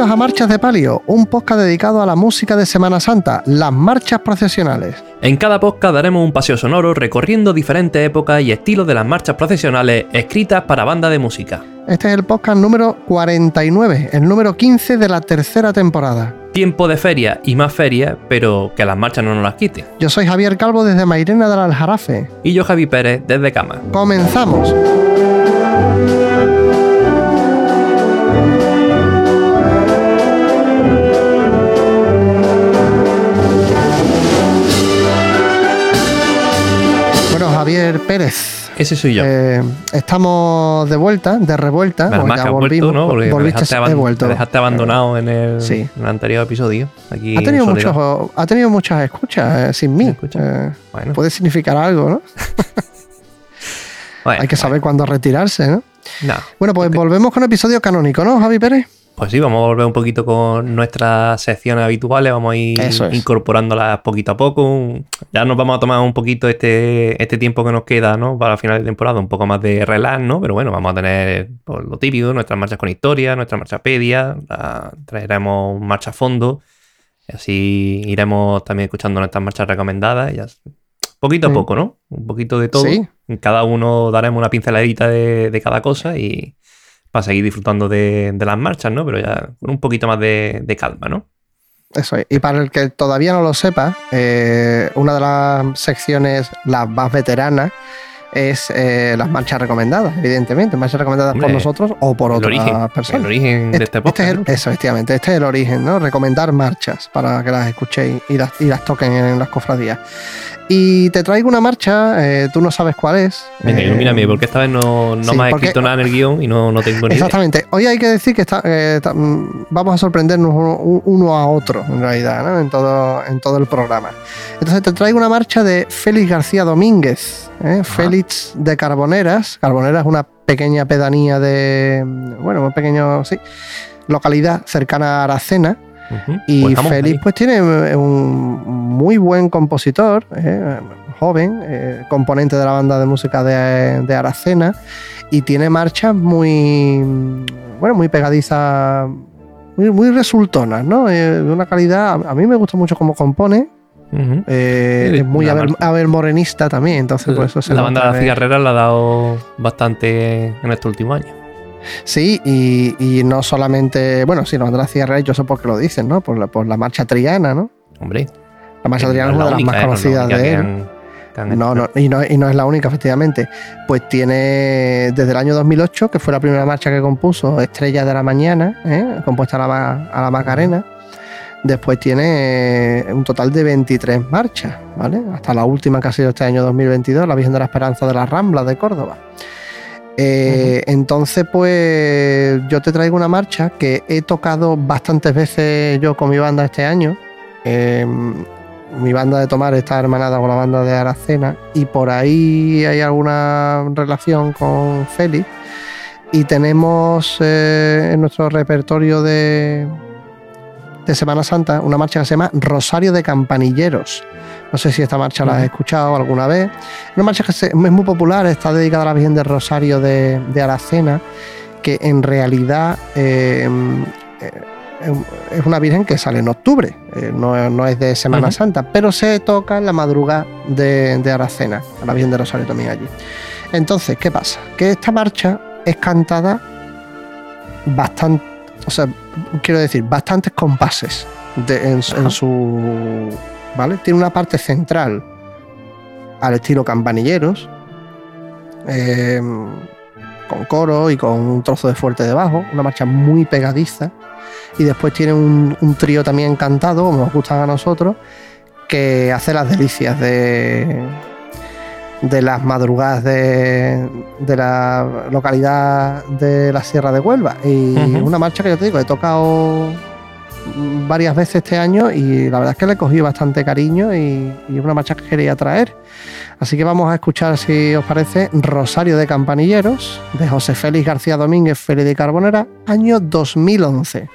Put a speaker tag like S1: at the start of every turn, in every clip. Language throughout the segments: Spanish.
S1: Bienvenidos a Marchas de Palio, un podcast dedicado a la música de Semana Santa, las marchas procesionales.
S2: En cada podcast daremos un paseo sonoro recorriendo diferentes épocas y estilos de las marchas procesionales escritas para bandas de música.
S1: Este es el podcast número 49, el número 15 de la tercera temporada.
S2: Tiempo de feria y más feria, pero que las marchas no nos las quiten.
S1: Yo soy Javier Calvo desde Mairena del Aljarafe.
S2: Y yo, Javi Pérez, desde Cama.
S1: ¡Comenzamos! Javier Pérez.
S2: Ese soy yo.
S1: Estamos de vuelta, de revuelta.
S2: Menos más que has vuelto, ¿no? Porque me dejaste abandonado en el anterior episodio. Aquí
S1: ha tenido muchas escuchas sin mí. Bueno. Puede significar algo, ¿no? Hay que saber cuándo retirarse, ¿no? Bueno, pues volvemos con episodio canónico, ¿no, Javi Pérez?
S2: Pues sí, vamos a volver un poquito con nuestras secciones habituales, vamos a ir incorporándolas poquito a poco. Ya nos vamos a tomar un poquito este tiempo que nos queda, ¿no? Para final de temporada, un poco más de relax, ¿no? Pero bueno, vamos a tener pues, lo típico, nuestras marchas con historia, nuestra marchapedia, traeremos marcha a fondo, y así iremos también escuchando nuestras marchas recomendadas, y poquito a poco, ¿no? Un poquito de todo. Sí. Cada uno daremos una pinceladita de cada cosa y para seguir disfrutando de las marchas, ¿no? Pero ya con un poquito más de calma, ¿no?
S1: Eso es. Y para el que todavía no lo sepa, una de las secciones, las más veteranas, es las marchas recomendadas, evidentemente. Marchas recomendadas por nosotros o por otras personas.
S2: El origen de este podcast.
S1: Eso, efectivamente. Este es el origen, ¿no? Recomendar marchas para que las escuchéis y las toquen en las cofradías. Y te traigo una marcha, tú no sabes cuál es.
S2: Venga, ilumíname, porque esta vez no me has escrito nada en el guión y no tengo ni idea.
S1: Exactamente. Hoy hay que decir que vamos a sorprendernos uno a otro, en realidad, ¿no? En todo el programa. Entonces te traigo una marcha de Félix García Domínguez, Félix de Carboneras. Carboneras es una pequeña pedanía un pequeño, localidad cercana a Aracena. Y pues Félix pues tiene un muy buen compositor, joven, componente de la banda de música de Aracena, y tiene marchas muy pegadizas, muy resultonas, ¿no? De una calidad, a mí me gusta mucho cómo compone. Es muy morenista también, entonces por eso
S2: la banda de las cigarreras la ha dado bastante en este último año.
S1: Sí, y no solamente, la banda de las cigarreras, yo sé por qué lo dicen, ¿no? Por la marcha triana, ¿no?
S2: Hombre.
S1: La marcha triana es una de las más conocidas de él. Y no es la única, efectivamente. Pues tiene, desde el año 2008, que fue la primera marcha que compuso, Estrella de la Mañana, compuesta a la Macarena. Después tiene un total de 23 marchas, ¿vale? Hasta la última que ha sido este año 2022, la Virgen de la Esperanza de las Ramblas de Córdoba. Entonces, pues yo te traigo una marcha que he tocado bastantes veces yo con mi banda este año. Mi banda de Tomar está hermanada con la banda de Aracena y por ahí hay alguna relación con Félix. Y tenemos en nuestro repertorio de Semana Santa una marcha que se llama Rosario de Campanilleros. No sé si esta marcha la has escuchado alguna vez. Una marcha que es muy popular, está dedicada a la Virgen del Rosario de Aracena, que en realidad es una Virgen que sale en octubre, no es de Semana Santa, pero se toca en la madrugada de Aracena, a la Virgen del Rosario también allí. Entonces, ¿qué pasa? Que esta marcha es cantada bastante, bastantes compases en su... ¿Vale? Tiene una parte central al estilo Campanilleros, con coro y con un trozo de fuerte debajo, una marcha muy pegadiza, y después tiene un trío también cantado, como nos gustan a nosotros, que hace las delicias de las madrugadas de la localidad de la Sierra de Huelva, y una marcha que yo te digo, he tocado varias veces este año y la verdad es que le he cogido bastante cariño y una marcha que quería traer. Así que vamos a escuchar, si os parece, Rosario de Campanilleros, de José Félix García Domínguez, Félix de Carbonera, año 2011.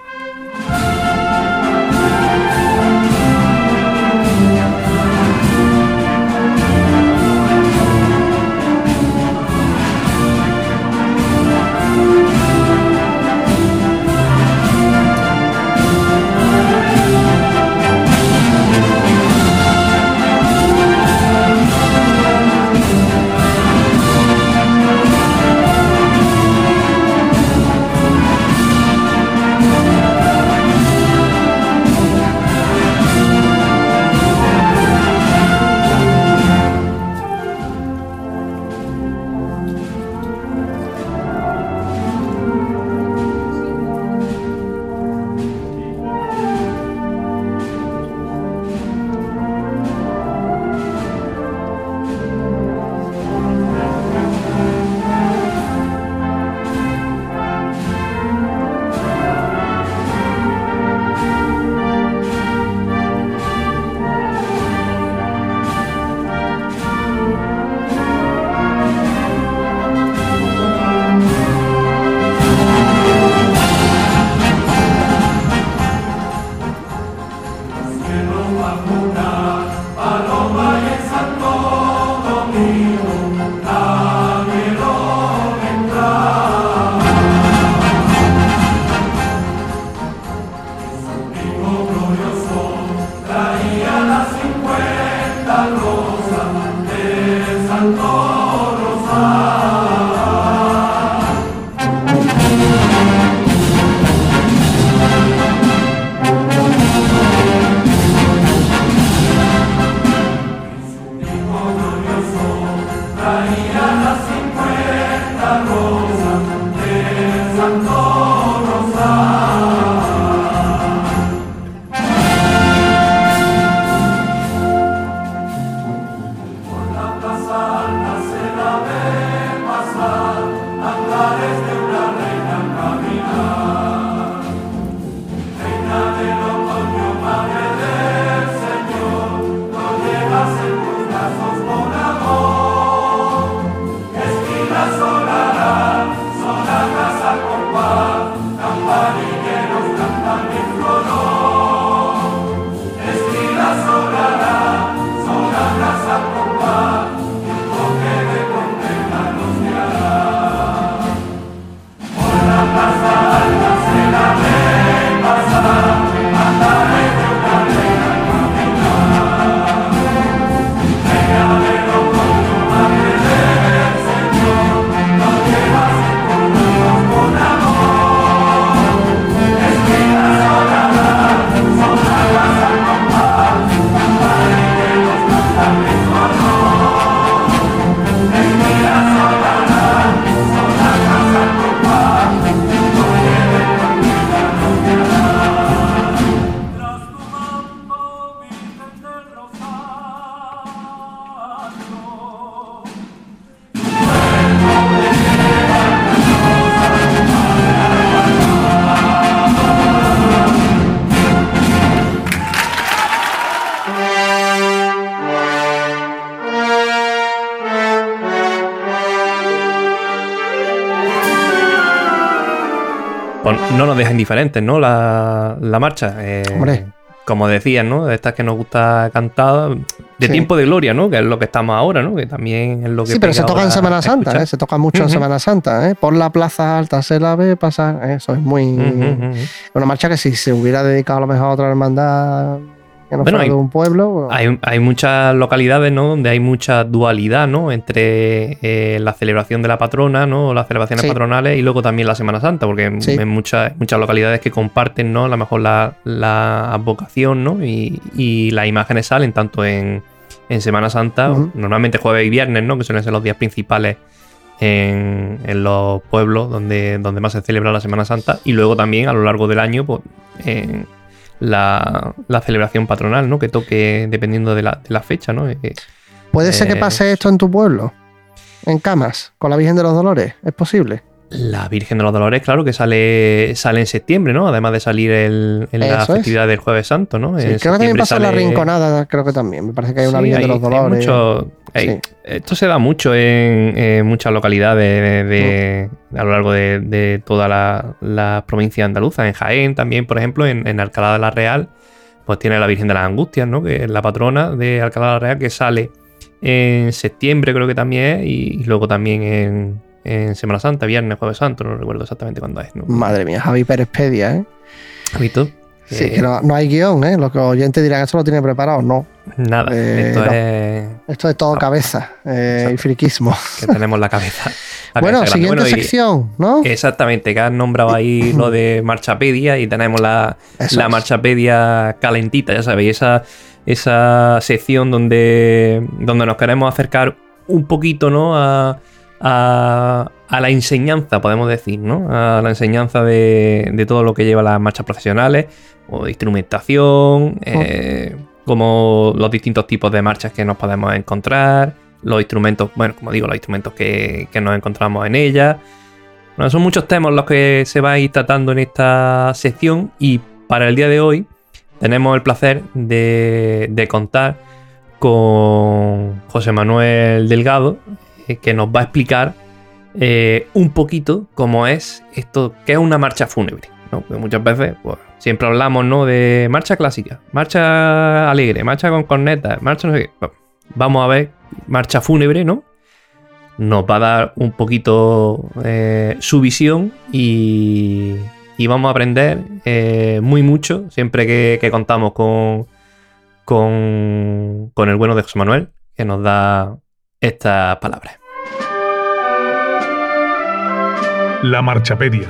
S2: No nos deja indiferentes, ¿no? La marcha.
S1: Hombre.
S2: Como decías, ¿no? De estas que nos gusta cantar, de tiempo de gloria, ¿no? Que es lo que estamos ahora, ¿no? Que también es lo que...
S1: Sí, pero se toca en Semana Santa, ¿eh? Se toca mucho en Semana Santa, ¿eh? Por la plaza alta se la ve pasar, eso es muy... Una marcha que si se hubiera dedicado a lo mejor a otra hermandad... Que no fuera de un pueblo.
S2: Hay muchas localidades, ¿no? Donde hay mucha dualidad, ¿no? Entre la celebración de la patrona, ¿no? Las celebraciones patronales y luego también la Semana Santa, porque hay muchas localidades que comparten, ¿no? A lo mejor la advocación, ¿no? Y las imágenes salen tanto en Semana Santa, normalmente jueves y viernes, ¿no? Que suelen ser los días principales en los pueblos donde más se celebra la Semana Santa, y luego también a lo largo del año, pues, la celebración patronal, ¿no? Que toque dependiendo de la fecha, ¿no?
S1: ¿Puede ser que pase esto en tu pueblo? ¿En Camas? ¿Con la Virgen de los Dolores? ¿Es posible?
S2: La Virgen de los Dolores, claro, que sale en septiembre, ¿no? Además de salir en la festividad del Jueves Santo, ¿no?
S1: Sí, creo que también pasa en la Rinconada, creo que también. Me parece que hay una Virgen de los Dolores.
S2: Esto se da mucho en muchas localidades a lo largo de toda la provincia andaluza. En Jaén también, por ejemplo, en Alcalá de la Real, pues tiene la Virgen de las Angustias, ¿no? Que es la patrona de Alcalá de la Real, que sale en septiembre, creo que también es, y luego también en Semana Santa, viernes, Jueves Santo, no recuerdo exactamente cuándo es, ¿no?
S1: Madre mía, Javi Pérez-Pedia, ¿eh?
S2: ¿Visto?
S1: Sí, que no hay guión, ¿eh? Los oyentes dirán, ¿esto lo tiene preparado? No.
S2: Nada,
S1: esto es todo cabeza y friquismo.
S2: Que tenemos la cabeza.
S1: Bueno, siguiente sección, ¿no?
S2: Exactamente, que has nombrado ahí lo de Marchapedia y tenemos la Marchapedia calentita, ya sabéis, esa sección donde nos queremos acercar un poquito, ¿no? A la enseñanza, podemos decir, ¿no? A la enseñanza de todo lo que lleva las marchas profesionales, o de instrumentación, como los distintos tipos de marchas que nos podemos encontrar, los instrumentos, bueno, como digo, los instrumentos que nos encontramos en ellas. Bueno, son muchos temas los que se va a ir tratando en esta sección, y para el día de hoy tenemos el placer de contar con José Manuel Delgado, que nos va a explicar un poquito cómo es esto, qué es una marcha fúnebre, ¿no? Porque muchas veces pues, siempre hablamos, ¿no? De marcha clásica, marcha alegre, marcha con cornetas, marcha no sé qué. Vamos a ver, marcha fúnebre, ¿no? Nos va a dar un poquito su visión y vamos a aprender muy mucho siempre que contamos con el bueno de José Manuel, que nos da estas palabras.
S3: La Marchapedia.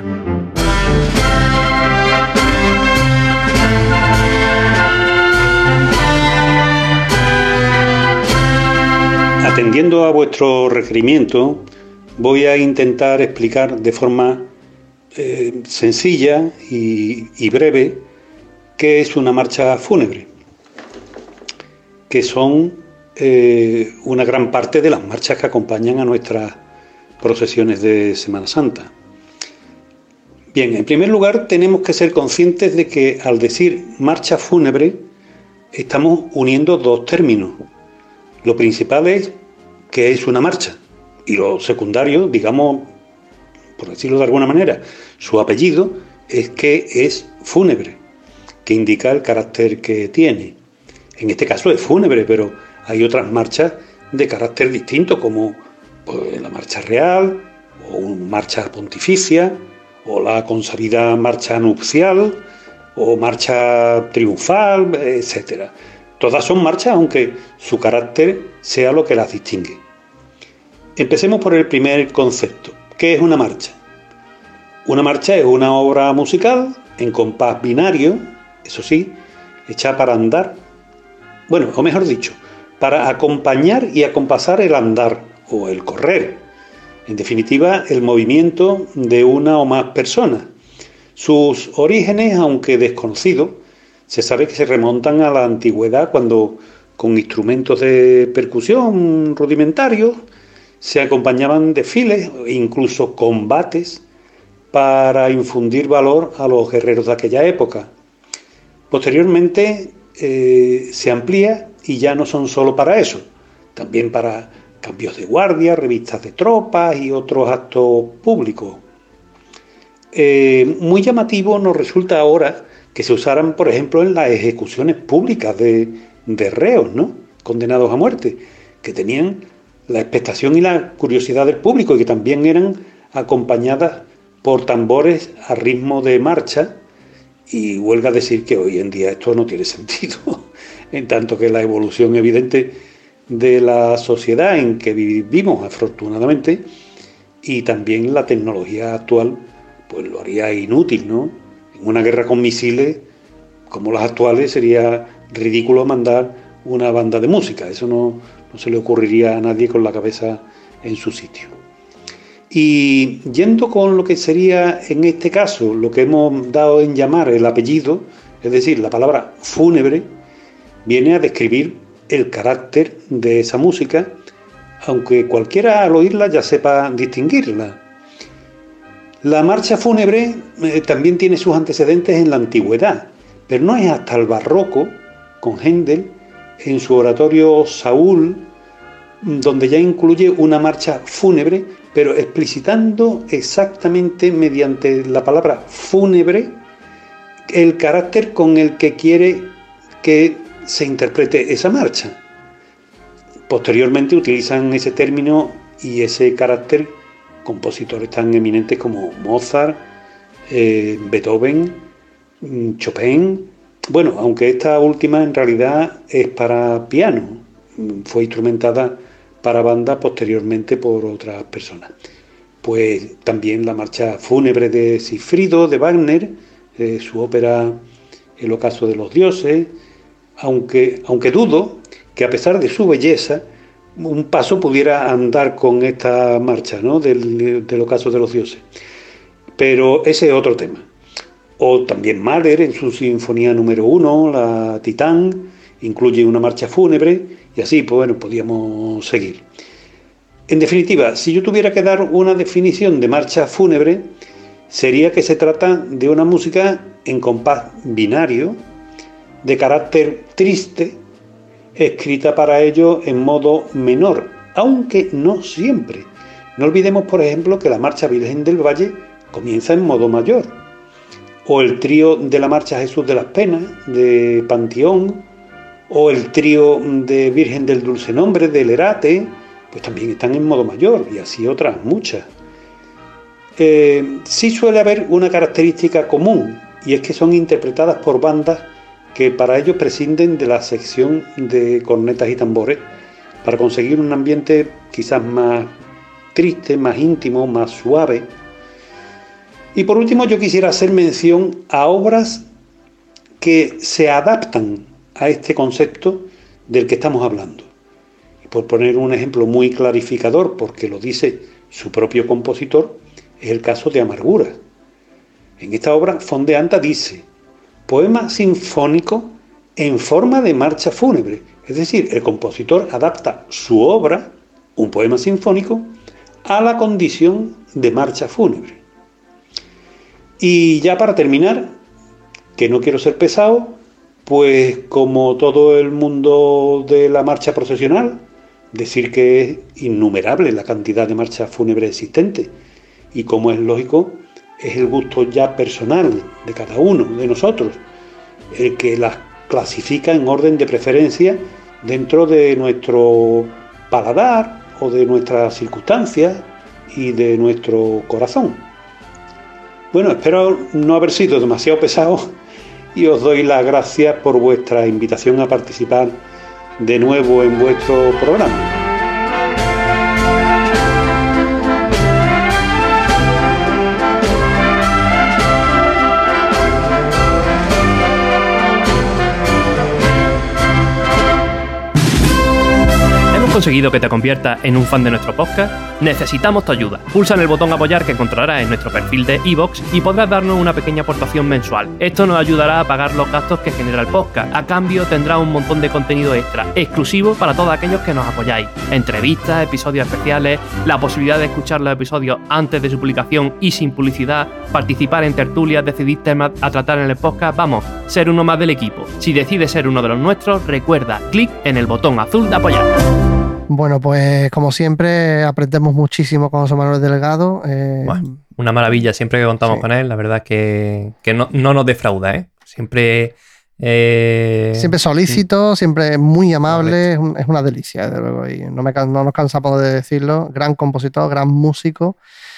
S4: Atendiendo a vuestro requerimiento, voy a intentar explicar de forma sencilla y breve qué es una marcha fúnebre, que son una gran parte de las marchas que acompañan a nuestras procesiones de Semana Santa. Bien, en primer lugar tenemos que ser conscientes de que al decir marcha fúnebre estamos uniendo dos términos. Lo principal es que es una marcha y lo secundario, digamos, por decirlo de alguna manera, su apellido es que es fúnebre, que indica el carácter que tiene. En este caso es fúnebre, pero hay otras marchas de carácter distinto, como pues, la marcha real, o una marcha pontificia, o la consabida marcha nupcial, o marcha triunfal, etc. Todas son marchas, aunque su carácter sea lo que las distingue. Empecemos por el primer concepto. ¿Qué es una marcha? Una marcha es una obra musical en compás binario, eso sí, hecha para andar, bueno, o mejor dicho, para acompañar y acompasar el andar o el correr. En definitiva, el movimiento de una o más personas. Sus orígenes, aunque desconocidos, se sabe que se remontan a la antigüedad cuando, con instrumentos de percusión rudimentarios, se acompañaban desfiles e incluso combates para infundir valor a los guerreros de aquella época. Posteriormente se amplía y ya no son solo para eso, también para cambios de guardia, revistas de tropas y otros actos públicos. Muy llamativo nos resulta ahora que se usaran, por ejemplo, en las ejecuciones públicas de reos, ¿no?, condenados a muerte, que tenían la expectación y la curiosidad del público y que también eran acompañadas por tambores a ritmo de marcha. Y huelga decir que hoy en día esto no tiene sentido, en tanto que la evolución evidente de la sociedad en que vivimos, afortunadamente, y también la tecnología actual, pues lo haría inútil, ¿no? En una guerra con misiles como las actuales sería ridículo mandar una banda de música, eso no se le ocurriría a nadie con la cabeza en su sitio. Y yendo con lo que sería en este caso lo que hemos dado en llamar el apellido, es decir, la palabra fúnebre, viene a describir el carácter de esa música, aunque cualquiera al oírla ya sepa distinguirla. La marcha fúnebre también tiene sus antecedentes en la antigüedad, pero no es hasta el barroco, con Händel, en su oratorio Saúl, donde ya incluye una marcha fúnebre, pero explicitando exactamente mediante la palabra fúnebre el carácter con el que quiere que se interprete esa marcha. Posteriormente utilizan ese término y ese carácter compositores tan eminentes como Mozart, Beethoven, Chopin. Bueno, aunque esta última en realidad es para piano, fue instrumentada para banda posteriormente por otras personas. Pues también la marcha fúnebre de Sigfrido, de Wagner, su ópera El ocaso de los dioses, aunque dudo que a pesar de su belleza, un paso pudiera andar con esta marcha, ¿no?, del ocaso de los dioses. Pero ese es otro tema. O también Mahler en su sinfonía número 1, la Titán, incluye una marcha fúnebre, y así, pues bueno, podíamos seguir. En definitiva, si yo tuviera que dar una definición de marcha fúnebre, sería que se trata de una música en compás binario, de carácter triste, escrita para ello en modo menor, aunque no siempre. No olvidemos, por ejemplo, que la marcha Virgen del Valle comienza en modo mayor. o el trío de la Marcha Jesús de las Penas, de Panteón, o el trío de Virgen del Dulce Nombre, del Herate, pues también están en modo mayor, y así otras muchas. Sí suele haber una característica común, y es que son interpretadas por bandas que para ello prescinden de la sección de cornetas y tambores, para conseguir un ambiente quizás más triste, más íntimo, más suave. Y por último, yo quisiera hacer mención a obras que se adaptan a este concepto del que estamos hablando. Y por poner un ejemplo muy clarificador, porque lo dice su propio compositor, es el caso de Amargura. En esta obra, Fondeanda dice: poema sinfónico en forma de marcha fúnebre. Es decir, el compositor adapta su obra, un poema sinfónico, a la condición de marcha fúnebre. Y ya para terminar, que no quiero ser pesado, pues como todo el mundo de la marcha procesional, decir que es innumerable la cantidad de marchas fúnebres existentes, y como es lógico, es el gusto ya personal de cada uno de nosotros el que las clasifica en orden de preferencia dentro de nuestro paladar o de nuestras circunstancias y de nuestro corazón. Bueno, espero no haber sido demasiado pesado y os doy las gracias por vuestra invitación a participar de nuevo en vuestro programa.
S2: Conseguido que te conviertas en un fan de nuestro podcast, necesitamos tu ayuda. Pulsa en el botón apoyar que encontrarás en nuestro perfil de iVoox y podrás darnos una pequeña aportación mensual. Esto nos ayudará a pagar los gastos que genera el podcast. A cambio tendrás un montón de contenido extra, exclusivo para todos aquellos que nos apoyáis. Entrevistas, episodios especiales, la posibilidad de escuchar los episodios antes de su publicación y sin publicidad, participar en tertulias, decidir temas a tratar en el podcast, vamos, ser uno más del equipo. Si decides ser uno de los nuestros, recuerda, clic en el botón azul de apoyar.
S1: Bueno, pues como siempre aprendemos muchísimo con José Manuel Delgado.
S2: Bueno, una maravilla siempre que contamos con él, la verdad es que no nos defrauda, ¿eh? Siempre
S1: solícito, siempre muy amable, es una delicia, desde luego, y no nos cansamos de decirlo. Gran compositor, gran músico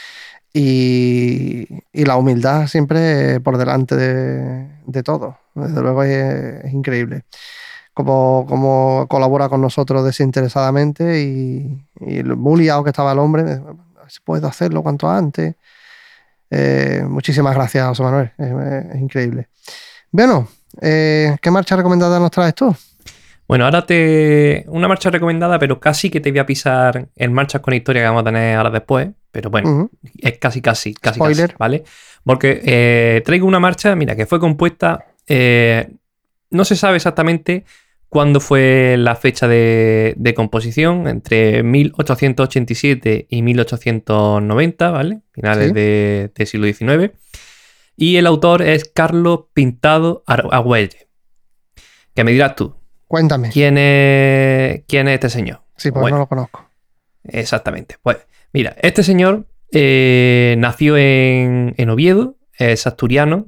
S1: y la humildad siempre por delante de todo. Desde luego es increíble. Como colabora con nosotros desinteresadamente y muy liado que estaba el hombre, puedo hacerlo cuanto antes. Muchísimas gracias, José Manuel, es increíble. Bueno, ¿qué marcha recomendada nos traes tú?
S2: Bueno, ahora una marcha recomendada, pero casi que te voy a pisar en marchas con historia que vamos a tener ahora después, pero bueno, es casi,
S1: spoiler,
S2: ¿vale? Porque traigo una marcha, mira, que fue compuesta, no se sabe exactamente cuándo fue la fecha de composición, entre 1887 y 1890, ¿vale? Finales del siglo XIX. Y el autor es Carlos Pintado Argüelles. ¿Qué me dirás tú?
S1: Cuéntame.
S2: ¿Quién es este señor?
S1: Sí, pues bueno, no lo conozco.
S2: Exactamente. Pues mira, este señor nació en Oviedo, es asturiano,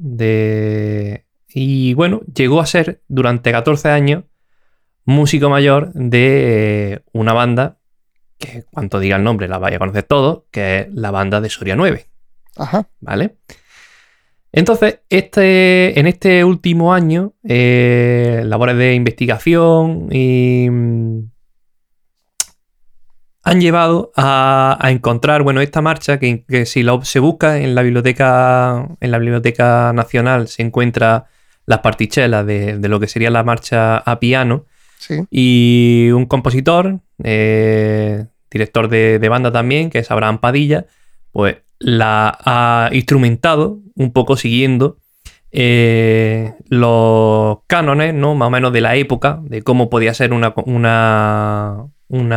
S2: y bueno, llegó a ser durante 14 años músico mayor de una banda que, cuanto diga el nombre, la vaya a conocer todos, que es la banda de Soria 9.
S1: Ajá.
S2: ¿Vale? Entonces, en este último año, labores de investigación han llevado a encontrar, bueno, esta marcha que si se busca en la Biblioteca Nacional se encuentra las partichelas de lo que sería la marcha a piano.
S1: Sí.
S2: Y un compositor, director de banda también, que es Abraham Padilla, pues la ha instrumentado un poco siguiendo los cánones, ¿no? Más o menos de la época, de cómo podía ser una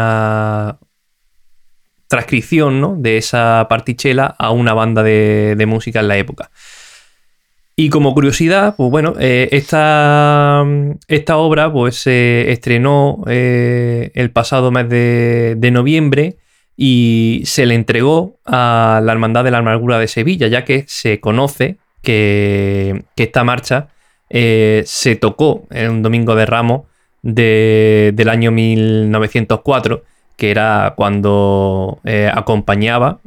S2: transcripción, ¿no? De esa partichela a una banda de música en la época. Y como curiosidad, pues bueno, esta obra pues se estrenó el pasado mes de noviembre y se le entregó a la Hermandad de la Amargura de Sevilla, ya que se conoce que esta marcha se tocó en un domingo de Ramos del año 1904, que era cuando acompañaba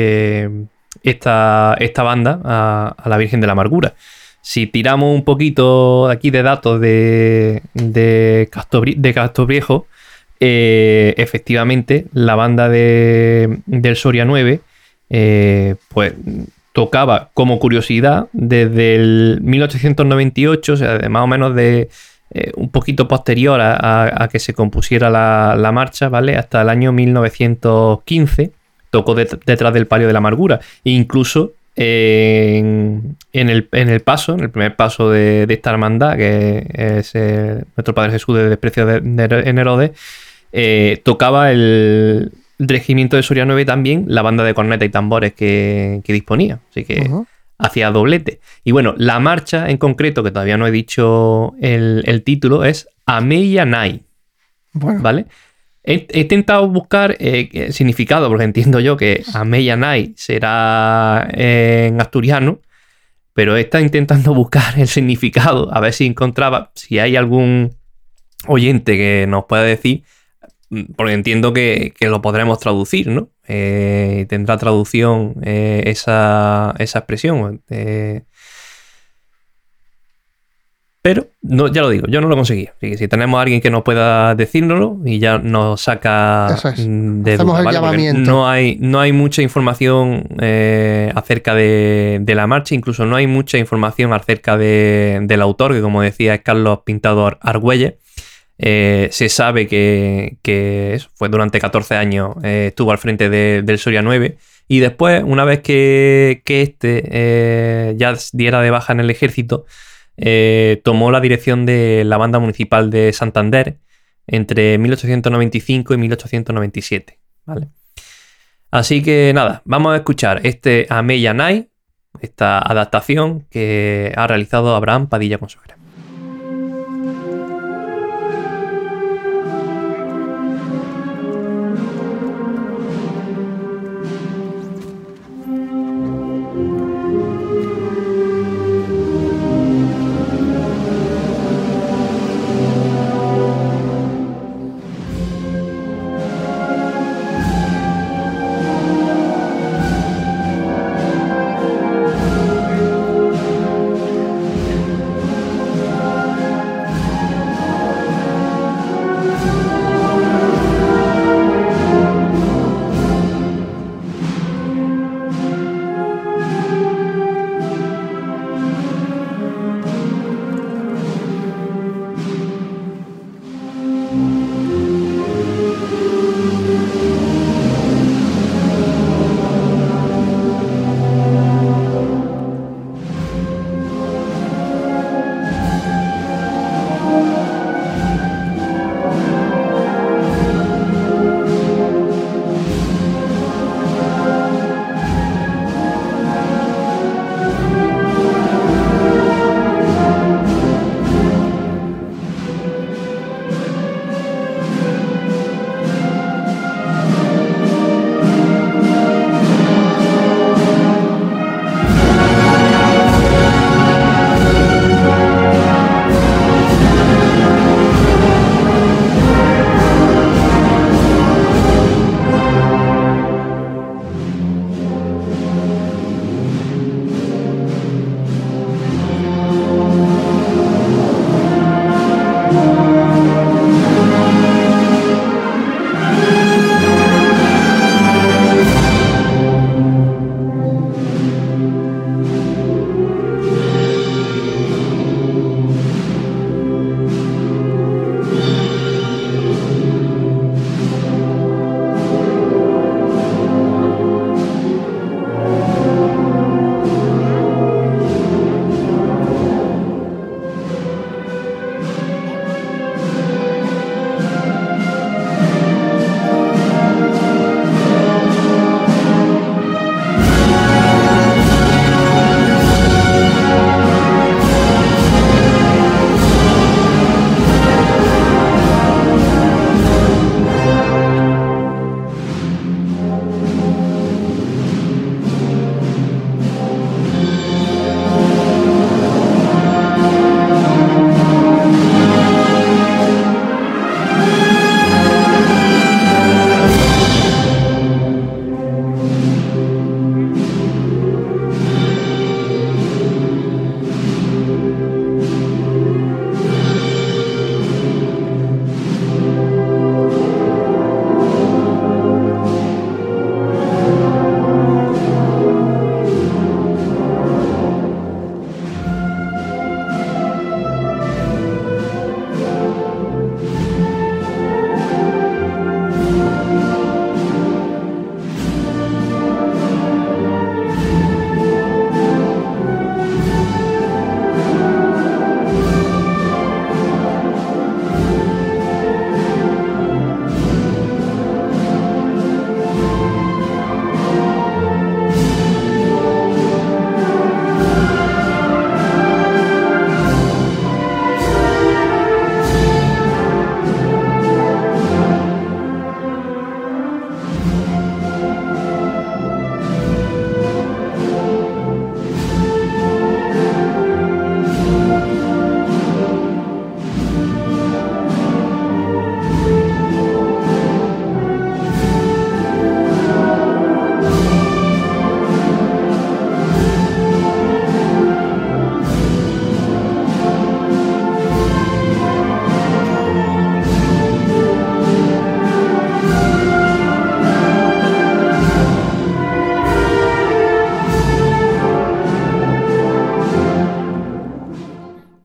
S2: esta banda a la Virgen de la Amargura. Si tiramos un poquito aquí de datos de Castroviejo, efectivamente la banda del Soria 9 pues tocaba, como curiosidad, desde el 1898, o sea, más o menos de un poquito posterior a que se compusiera la marcha, ¿vale? Hasta el año 1915 tocó detrás del Palio de la Amargura. E incluso en el primer paso de esta hermandad, que es nuestro Padre Jesús de Desprecio en Herodes, tocaba el regimiento de Soria 9 también, la banda de corneta y tambores que disponía. Así que hacía doblete. Y bueno, la marcha en concreto, que todavía no he dicho el título, es Ameya Nay. Bueno. ¿Vale? He intentado buscar significado, porque entiendo yo que Ameya Nay será en asturiano, pero he estado intentando buscar el significado, a ver si encontraba, si hay algún oyente que nos pueda decir, porque entiendo que lo podremos traducir, ¿no? Tendrá traducción esa expresión. Pero, no, ya lo digo, yo no lo conseguí. Así que si tenemos a alguien que nos pueda decírnoslo y ya nos saca de duda, ¿vale? Llamamiento. No hay mucha información acerca de la marcha, incluso no hay mucha información acerca del autor, que como decía es Carlos Pintado Argüelles. Se sabe que fue durante 14 años, estuvo al frente del Soria 9, y después, una vez que ya diera de baja en el ejército, tomó la dirección de la banda municipal de Santander entre 1895 y 1897, ¿vale? Así que nada, vamos a escuchar Ameya Nay, esta adaptación que ha realizado Abraham Padilla Consuegra.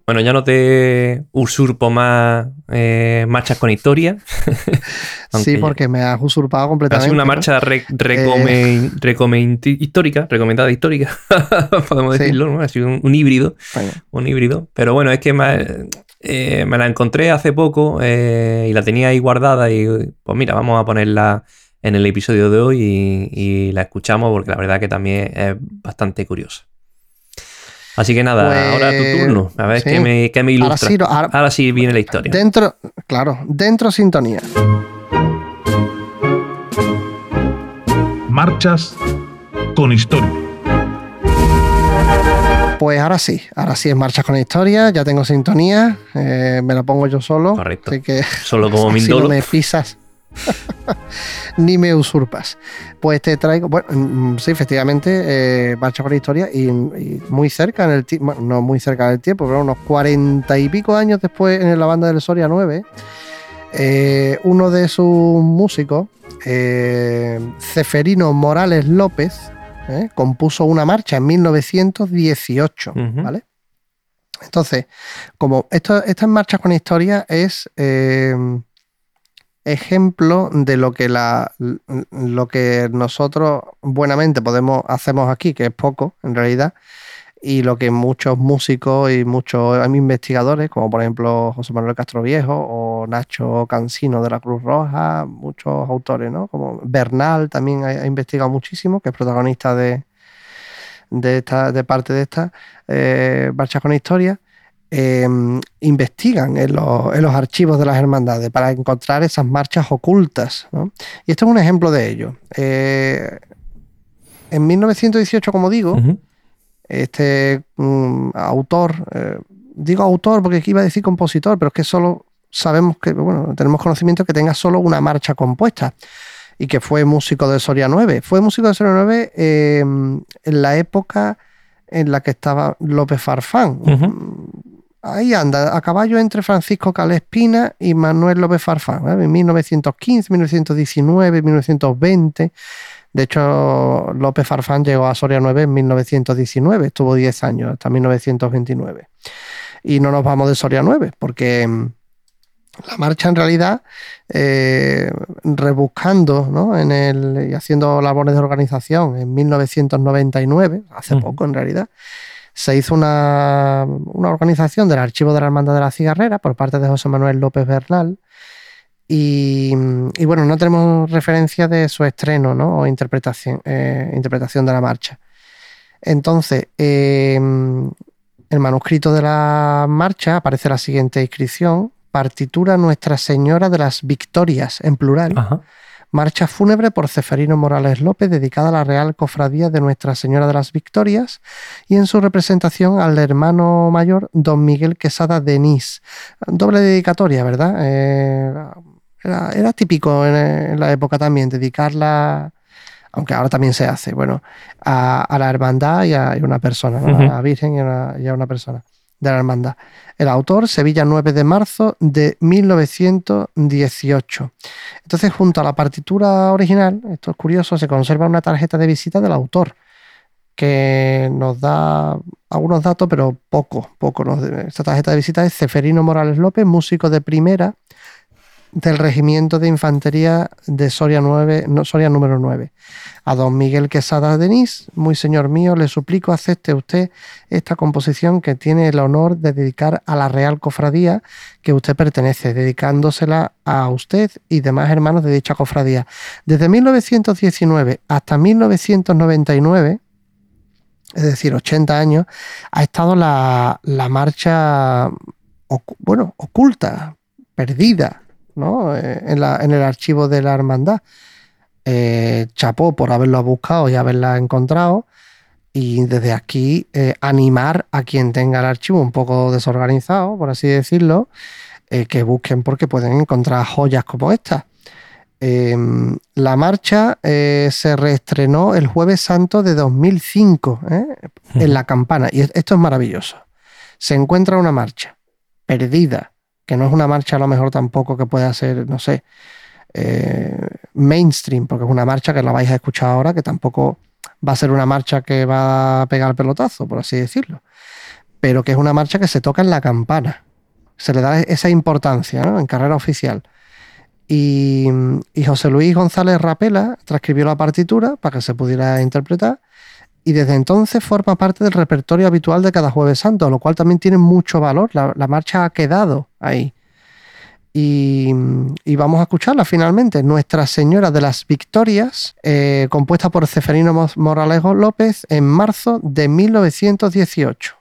S2: Bueno, ya no te usurpo más marchas con historia.
S1: Sí, porque me has usurpado completamente.
S2: Ha sido una marcha recomendada histórica, podemos decirlo, ¿no? Ha sido un híbrido.
S1: Bueno.
S2: Un híbrido. Pero bueno, es que me la encontré hace poco y la tenía ahí guardada y pues mira, vamos a ponerla en el episodio de hoy y la escuchamos porque la verdad que también es bastante curiosa. Así que nada, pues, ahora tu turno. A ver, sí. ¿qué me ilustra? Ahora sí viene la historia.
S1: Dentro sintonía.
S3: Marchas con historia.
S1: Pues ahora sí es marchas con historia. Ya tengo sintonía. Me la pongo yo solo.
S2: Correcto.
S1: Así que,
S2: solo como Mindolo.
S1: No me pisas. Ni me usurpas. Pues te traigo, bueno, sí, efectivamente, marcha con la historia y muy cerca en el tiempo, bueno, no muy cerca en el tiempo, pero unos 40 y pico años después en la banda del Soria 9, uno de sus músicos, Ceferino Morales López, compuso una marcha en 1918, ¿vale? Entonces, como estas marchas con historia es ejemplo de lo que nosotros buenamente hacemos aquí, que es poco en realidad, y lo que muchos músicos y muchos investigadores, como por ejemplo José Manuel Castroviejo o Nacho Cansino de la Cruz Roja, muchos autores, ¿no? Como Bernal también ha investigado muchísimo, que es protagonista de parte de esta marchas con historia. Investigan en los archivos de las hermandades para encontrar esas marchas ocultas, ¿no? Y esto es un ejemplo de ello. En 1918, como digo, este autor, digo autor porque aquí iba a decir compositor, pero es que solo sabemos que, bueno, tenemos conocimiento que tenga solo una marcha compuesta y que fue músico de Soria 9. Fue músico de Soria 9 en la época en la que estaba López Farfán. Ahí anda, a caballo entre Francisco Calespina y Manuel López Farfán, ¿eh? En 1915, 1919, 1920. De hecho, López Farfán llegó a Soria 9 en 1919, estuvo 10 años, hasta 1929. Y no nos vamos de Soria 9, porque la marcha en realidad, rebuscando, ¿no? y haciendo labores de organización en 1999, hace poco en realidad, se hizo una organización del Archivo de la Hermandad de la Cigarrera por parte de José Manuel López Bernal y bueno, no tenemos referencia de su estreno, ¿no? O interpretación de la marcha. Entonces, el manuscrito de la marcha aparece la siguiente inscripción: partitura Nuestra Señora de las Victorias, en plural. Ajá. Marcha fúnebre por Ceferino Morales López, dedicada a la Real Cofradía de Nuestra Señora de las Victorias y en su representación al hermano mayor don Miguel Quesada Denis. Doble dedicatoria, ¿verdad? Era típico en la época también dedicarla, aunque ahora también se hace, bueno, a la hermandad y a una persona, ¿no? A la Virgen y a una persona de la hermandad. El autor, Sevilla, 9 de marzo de 1918. Entonces, junto a la partitura original, esto es curioso, se conserva una tarjeta de visita del autor que nos da algunos datos, pero poco. Esta tarjeta de visita es Ceferino Morales López, músico de primera del Regimiento de Infantería de Soria número 9. A don Miguel Quesada Denis, muy señor mío, le suplico acepte usted esta composición que tiene el honor de dedicar a la Real Cofradía que usted pertenece, dedicándosela a usted y demás hermanos de dicha cofradía. Desde 1919 hasta 1999, es decir, 80 años, ha estado la marcha oculta, perdida, ¿no? En el archivo de la hermandad. Chapó por haberlo buscado y haberla encontrado, y desde aquí animar a quien tenga el archivo un poco desorganizado, por así decirlo, que busquen, porque pueden encontrar joyas como esta. La marcha se reestrenó el Jueves Santo de 2005 en La Campana, y esto es maravilloso. Se encuentra una marcha perdida, que no es una marcha a lo mejor tampoco que pueda ser, no sé, mainstream, porque es una marcha que la vais a escuchar ahora, que tampoco va a ser una marcha que va a pegar pelotazo, por así decirlo. pero que es una marcha que se toca en la campana. Se le da esa importancia, ¿no?, en carrera oficial. Y José Luis González Rapela transcribió la partitura para que se pudiera interpretar, y desde entonces forma parte del repertorio habitual de cada Jueves Santo, lo cual también tiene mucho valor. La marcha ha quedado ahí. Y vamos a escucharla finalmente, Nuestra Señora de las Victorias, compuesta por Ceferino Moralejo López en marzo de 1918.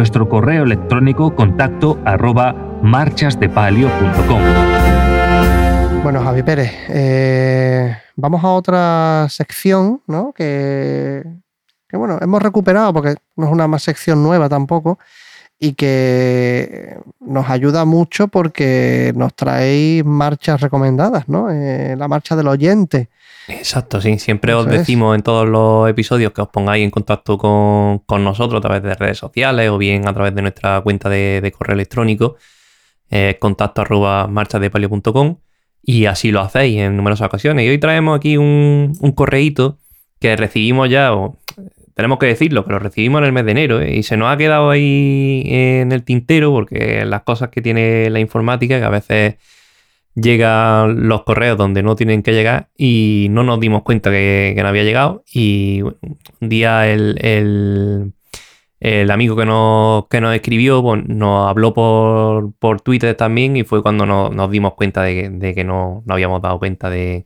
S5: nuestro correo electrónico contacto@marchasdepalio.com.
S1: Bueno, Javi Pérez, vamos a otra sección, ¿no? Que bueno, hemos recuperado porque no es una más sección nueva tampoco y que nos ayuda mucho porque nos traéis marchas recomendadas, ¿no? La marcha del oyente.
S2: Exacto, sí. Siempre os decimos en todos los episodios que os pongáis en contacto con nosotros a través de redes sociales o bien a través de nuestra cuenta de correo electrónico, contacto@marchasdepalio.com, y así lo hacéis en numerosas ocasiones. Y hoy traemos aquí un correíto que recibimos ya, tenemos que decirlo, que lo recibimos en el mes de enero, y se nos ha quedado ahí en el tintero porque las cosas que tiene la informática, que a veces llegan los correos donde no tienen que llegar y no nos dimos cuenta que no había llegado, y un día el amigo que nos escribió, pues, nos habló por Twitter también, y fue cuando nos dimos cuenta de que no habíamos dado cuenta de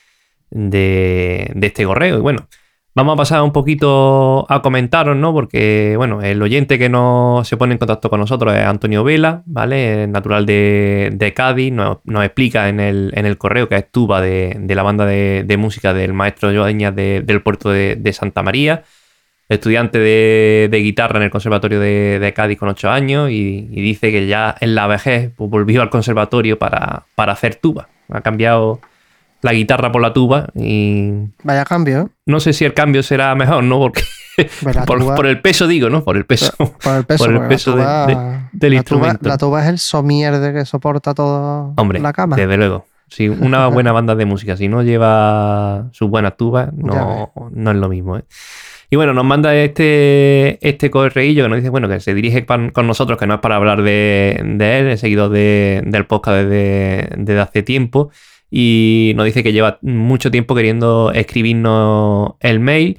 S2: este correo. Y bueno, vamos a pasar un poquito a comentaros, ¿no? Porque, bueno, el oyente que se pone en contacto con nosotros es Antonio Vela, ¿vale? Natural de Cádiz. Nos explica en el correo que es tuba de la banda de música del maestro Joañas del puerto de Santa María. Estudiante de guitarra en el Conservatorio de Cádiz con 8 años, y dice que ya en la vejez pues, volvió al conservatorio para hacer tuba. Ha cambiado la guitarra por la tuba y...
S1: Vaya cambio, ¿eh?
S2: No sé si el cambio será mejor, ¿no? Porque por el peso, digo, ¿no? Por el peso.
S1: Por el peso
S2: del instrumento.
S1: La tuba es el somier de que soporta todo.
S2: Hombre,
S1: la cama.
S2: Desde luego. Si una buena banda de música, si no lleva sus buenas tubas, no es lo mismo, ¿eh? Y bueno, nos manda este correillo que nos dice, bueno, que se dirige con nosotros, que no es para hablar de él, es seguidor del podcast desde hace tiempo. Y nos dice que lleva mucho tiempo queriendo escribirnos el mail.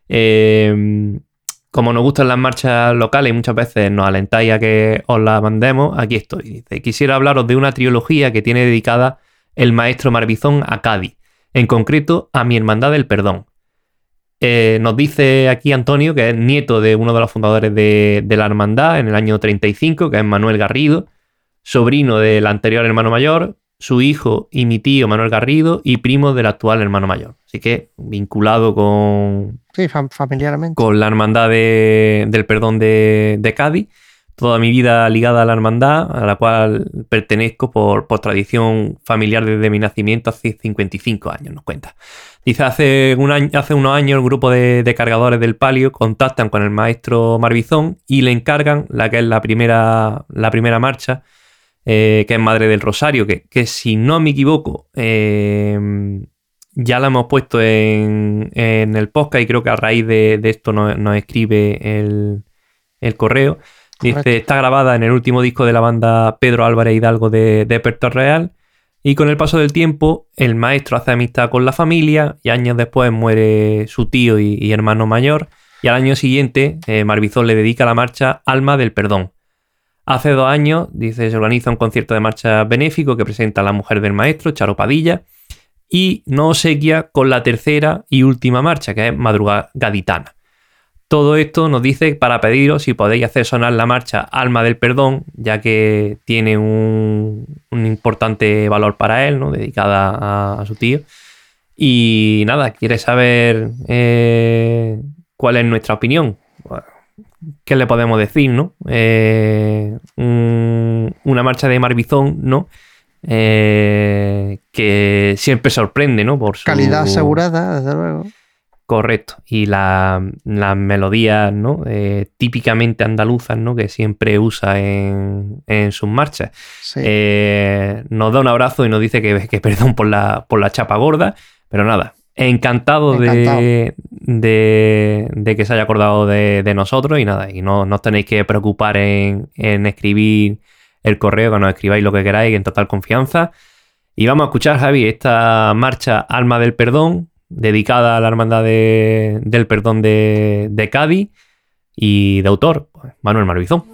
S2: Como nos gustan las marchas locales y muchas veces nos alentáis a que os las mandemos, aquí estoy. Dice, quisiera hablaros de una trilogía que tiene dedicada el maestro Marbizón a Cádiz, en concreto a mi Hermandad del Perdón. Nos dice aquí Antonio que es nieto de uno de los fundadores de la hermandad en el año 35, que es Manuel Garrido, sobrino del anterior hermano mayor, su hijo y mi tío Manuel Garrido, y primo del actual hermano mayor. Así que vinculado con...
S1: Sí, familiarmente.
S2: Con la hermandad del Perdón de Cádiz. Toda mi vida ligada a la hermandad, a la cual pertenezco por tradición familiar desde mi nacimiento hace 55 años, nos cuenta. Dice, hace unos años el grupo de cargadores del palio contactan con el maestro Marbizón y le encargan la que es la primera marcha, que es Madre del Rosario, que si no me equivoco, ya la hemos puesto en el podcast, y creo que a raíz de esto nos escribe el correo. Dice, correcto. Está grabada en el último disco de la banda Pedro Álvarez Hidalgo de Puerto Real, y con el paso del tiempo el maestro hace amistad con la familia y años después muere su tío y hermano mayor, y al año siguiente Marbizón le dedica la marcha Alma del Perdón. Hace 2 años, dice, se organiza un concierto de marcha benéfico que presenta a la mujer del maestro, Charo Padilla, y nos obsequia con la tercera y última marcha, que es Madrugada Gaditana. Todo esto nos dice para pediros si podéis hacer sonar la marcha Alma del Perdón, ya que tiene un importante valor para él, ¿no? Dedicada a su tío. Y nada, quiere saber cuál es nuestra opinión. ¿Qué le podemos decir, no? Una marcha de Marbizón, ¿no? Que siempre sorprende, ¿no? Por su
S1: calidad asegurada, desde luego.
S2: Correcto. Y las melodías, ¿no? Típicamente andaluzas, ¿no? Que siempre usa en sus marchas. Sí. Nos da un abrazo y nos dice que perdón por la chapa gorda, pero nada, encantado. de que se haya acordado de nosotros, y nada, y no os tenéis que preocupar en escribir el correo, que nos escribáis lo que queráis en total confianza. Y vamos a escuchar, Javi, esta marcha Alma del Perdón, dedicada a la hermandad del Perdón de Cádiz, y de autor pues, Manuel Marbizón.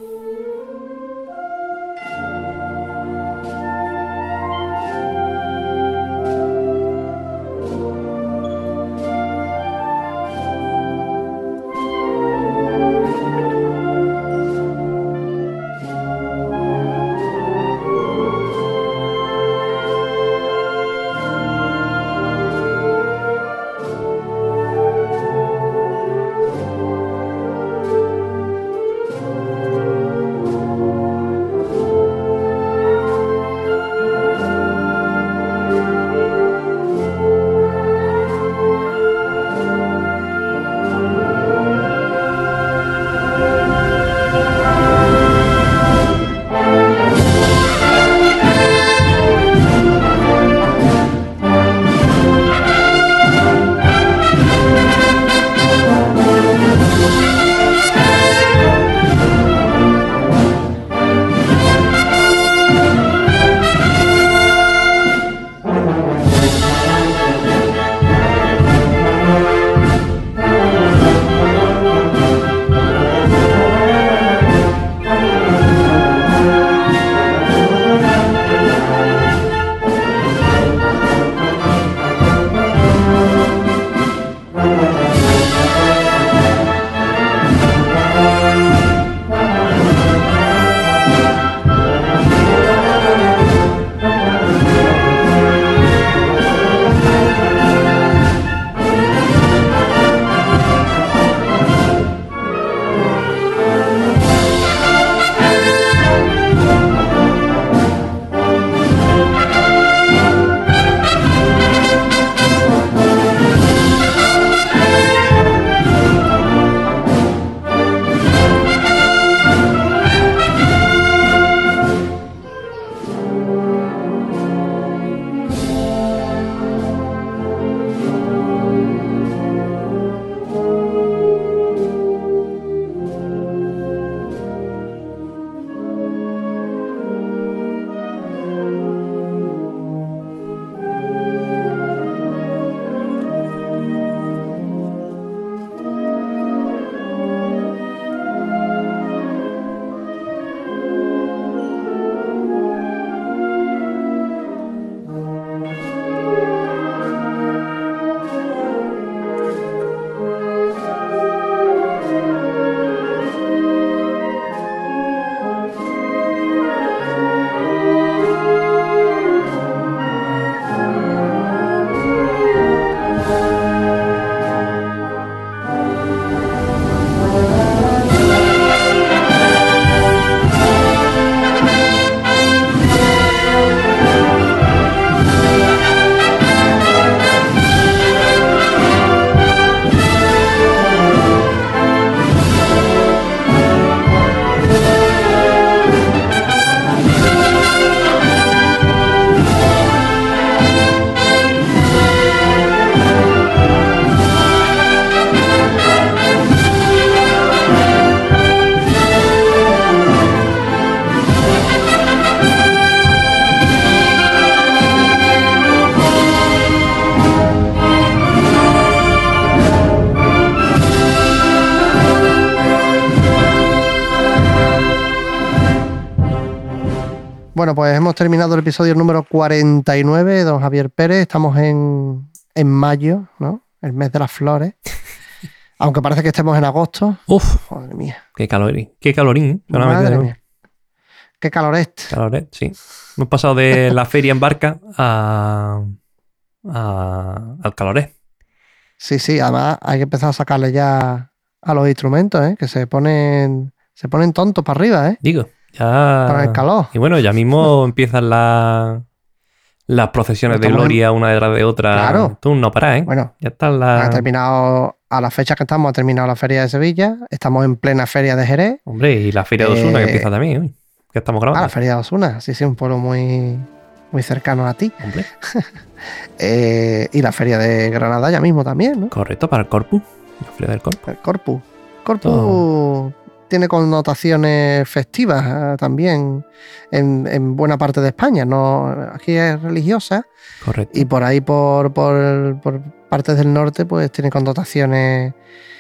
S1: Bueno, pues hemos terminado el episodio número 49, don Javier Pérez. Estamos en mayo, ¿no? El mes de las flores. Aunque parece que estemos en agosto.
S2: Uf,
S1: madre mía.
S2: Qué calorín.
S1: Madre mía. Qué caloret.
S2: Caloret, sí. Hemos pasado de la feria en barca al caloret.
S1: Sí, además hay que empezar a sacarle ya a los instrumentos, ¿eh? Que se ponen tontos para arriba, ¿eh?
S2: Digo, ya...
S1: Para el calor.
S2: Y bueno, ya mismo empiezan las procesiones de gloria una detrás de otra.
S1: Claro.
S2: Tú no paras, ¿eh?
S1: Bueno,
S2: ya están las...
S1: Ha terminado, a la fecha que estamos, ha terminado la feria de Sevilla. Estamos en plena feria de Jerez.
S2: Hombre, y la feria de Osuna que empieza también, ¿eh? Que estamos grabando.
S1: La feria de Osuna, sí, un pueblo muy, muy cercano a ti.
S2: Hombre.
S1: Y la feria de Granada ya mismo también, ¿no?
S2: Correcto, para el Corpus. La feria del Corpus.
S1: El Corpus tiene connotaciones festivas también en buena parte de España. No, aquí es religiosa.
S2: Correcto.
S1: Y por ahí, por partes del norte, pues tiene connotaciones...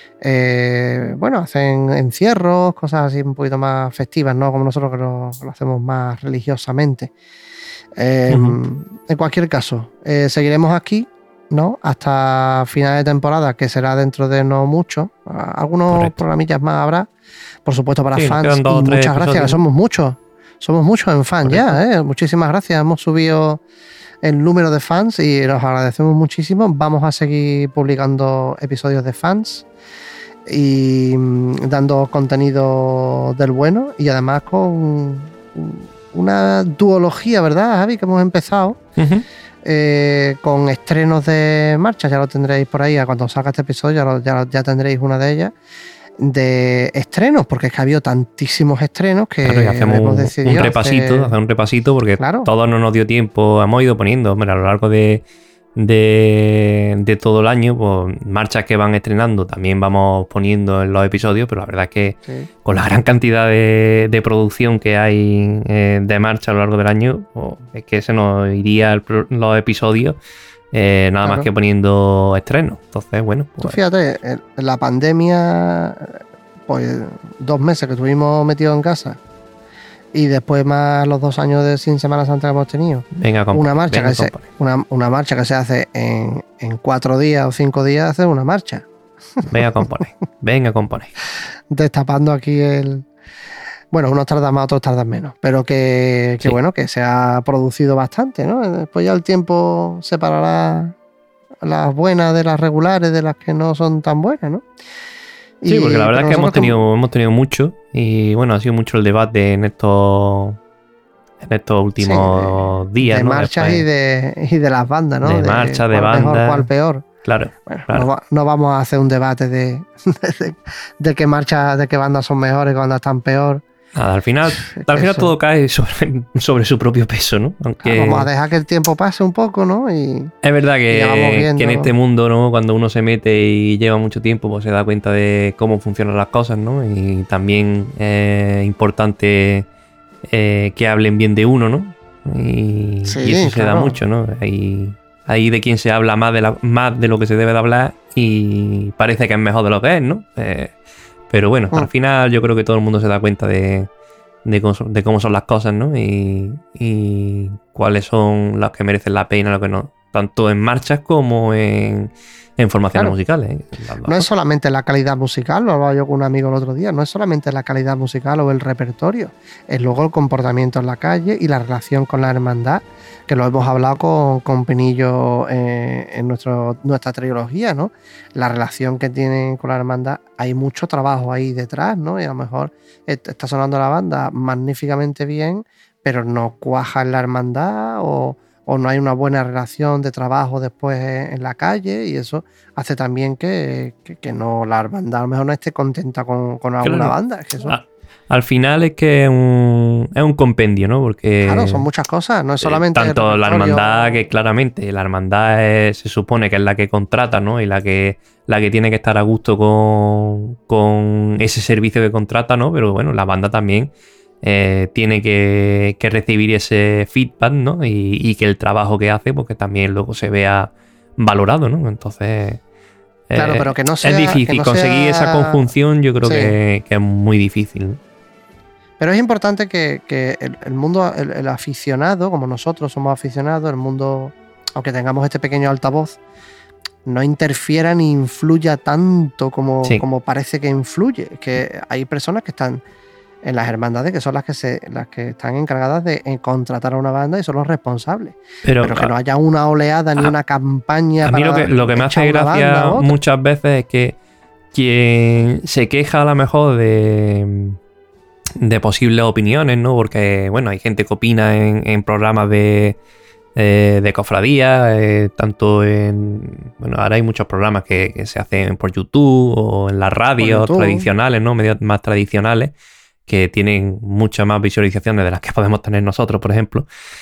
S1: hacen encierros, cosas así un poquito más festivas, ¿no? Como nosotros que lo hacemos más religiosamente. En cualquier caso, seguiremos aquí, ¿no? Hasta final de temporada, que será dentro de no mucho. Algunos programillas más habrá, por supuesto, para fans. Y muchas gracias, somos muchos en fans ya, ¿eh? Muchísimas gracias, hemos subido el número de fans y los agradecemos muchísimo. Vamos a seguir publicando episodios de fans y dando contenido del bueno, y además con una duología, ¿verdad, Javi? Que hemos empezado con estrenos de marcha. Ya lo tendréis por ahí, cuando salga este episodio ya tendréis una de ellas de estrenos, porque es que ha habido tantísimos estrenos que
S2: hacemos un repasito porque todo no nos dio tiempo. Hemos ido poniendo, a lo largo de todo el año, pues marchas que van estrenando también vamos poniendo en los episodios, pero la verdad es que con la gran cantidad de producción que hay de marcha a lo largo del año, pues es que se nos iría los episodios nada más que poniendo estrenos. Entonces, bueno,
S1: pues... Tú fíjate, en la pandemia, pues 2 meses que estuvimos metidos en casa, y después más los 2 años sin Semana Santa que hemos tenido. Una marcha que se hace en 4 días o 5 días, hacer una marcha.
S2: Venga a componer.
S1: Destapando aquí bueno, unos tardan más, otros tardan menos, pero que bueno, que se ha producido bastante, ¿no? Después ya el tiempo separará las buenas de las regulares, de las que no son tan buenas, ¿no?
S2: Sí, porque la verdad es que hemos tenido mucho, y bueno, ha sido mucho el debate en estos últimos días,
S1: de
S2: ¿no?
S1: marchas y de las bandas, ¿no?
S2: De marchas, de bandas.
S1: Mejor, cuál peor.
S2: Claro.
S1: Bueno, no vamos a hacer un debate de qué marchas, de qué bandas son mejores, qué bandas están peor.
S2: Nada, al final todo cae sobre su propio peso, ¿no? Aunque
S1: vamos a dejar que el tiempo pase un poco, ¿no? Y
S2: es verdad que en este mundo, ¿no? Cuando uno se mete y lleva mucho tiempo, pues se da cuenta de cómo funcionan las cosas, ¿no? Y también es importante que hablen bien de uno, ¿no? Y eso se da mucho, ¿no? Ahí de quien se habla más de lo que se debe de hablar, y parece que es mejor de lo que es, ¿no? Pero bueno, al final yo creo que todo el mundo se da cuenta de cómo son las cosas, ¿no? Y cuáles son las que merecen la pena, lo que no. Tanto en marchas como en formaciones musicales.
S1: No es solamente la calidad musical, lo hablaba yo con un amigo el otro día, no es solamente la calidad musical o el repertorio, es luego el comportamiento en la calle y la relación con la hermandad, que lo hemos hablado con Pinillo en nuestra trilogía, ¿no? La relación que tienen con la hermandad, hay mucho trabajo ahí detrás, ¿no? Y a lo mejor está sonando la banda magníficamente bien, pero no cuaja en la hermandad o no hay una buena relación de trabajo después en la calle, y eso hace también que no, la hermandad a lo mejor no esté contenta con alguna banda. Es que eso...
S2: Al final es que es un compendio, ¿no? Porque
S1: claro, son muchas cosas, no es solamente
S2: tanto la hermandad, que claramente la hermandad se supone que es la que contrata, ¿no? Y la que tiene que estar a gusto con ese servicio que contrata, ¿no? Pero bueno, la banda también tiene que recibir ese feedback, ¿no? Y que el trabajo que hace, pues que también luego se vea valorado, ¿no? Entonces
S1: claro, pero que no sea,
S2: es difícil conseguir esa conjunción. Yo creo que es muy difícil, ¿no?
S1: Pero es importante que el mundo, el aficionado, como nosotros somos aficionados, el mundo, aunque tengamos este pequeño altavoz, no interfiera ni influya tanto como parece que influye. Que hay personas que están en las hermandades que son las que están encargadas de contratar a una banda y son los responsables. Pero que no haya una oleada ni una campaña.
S2: A mí lo que me hace gracia muchas veces es que quien se queja a lo mejor de posibles opiniones, ¿no? Porque, bueno, hay gente que opina en programas de cofradía, tanto en... Bueno, ahora hay muchos programas que se hacen por YouTube o en las radios tradicionales, ¿no? Medios más tradicionales, que tienen muchas más visualizaciones de las que podemos tener nosotros, por ejemplo.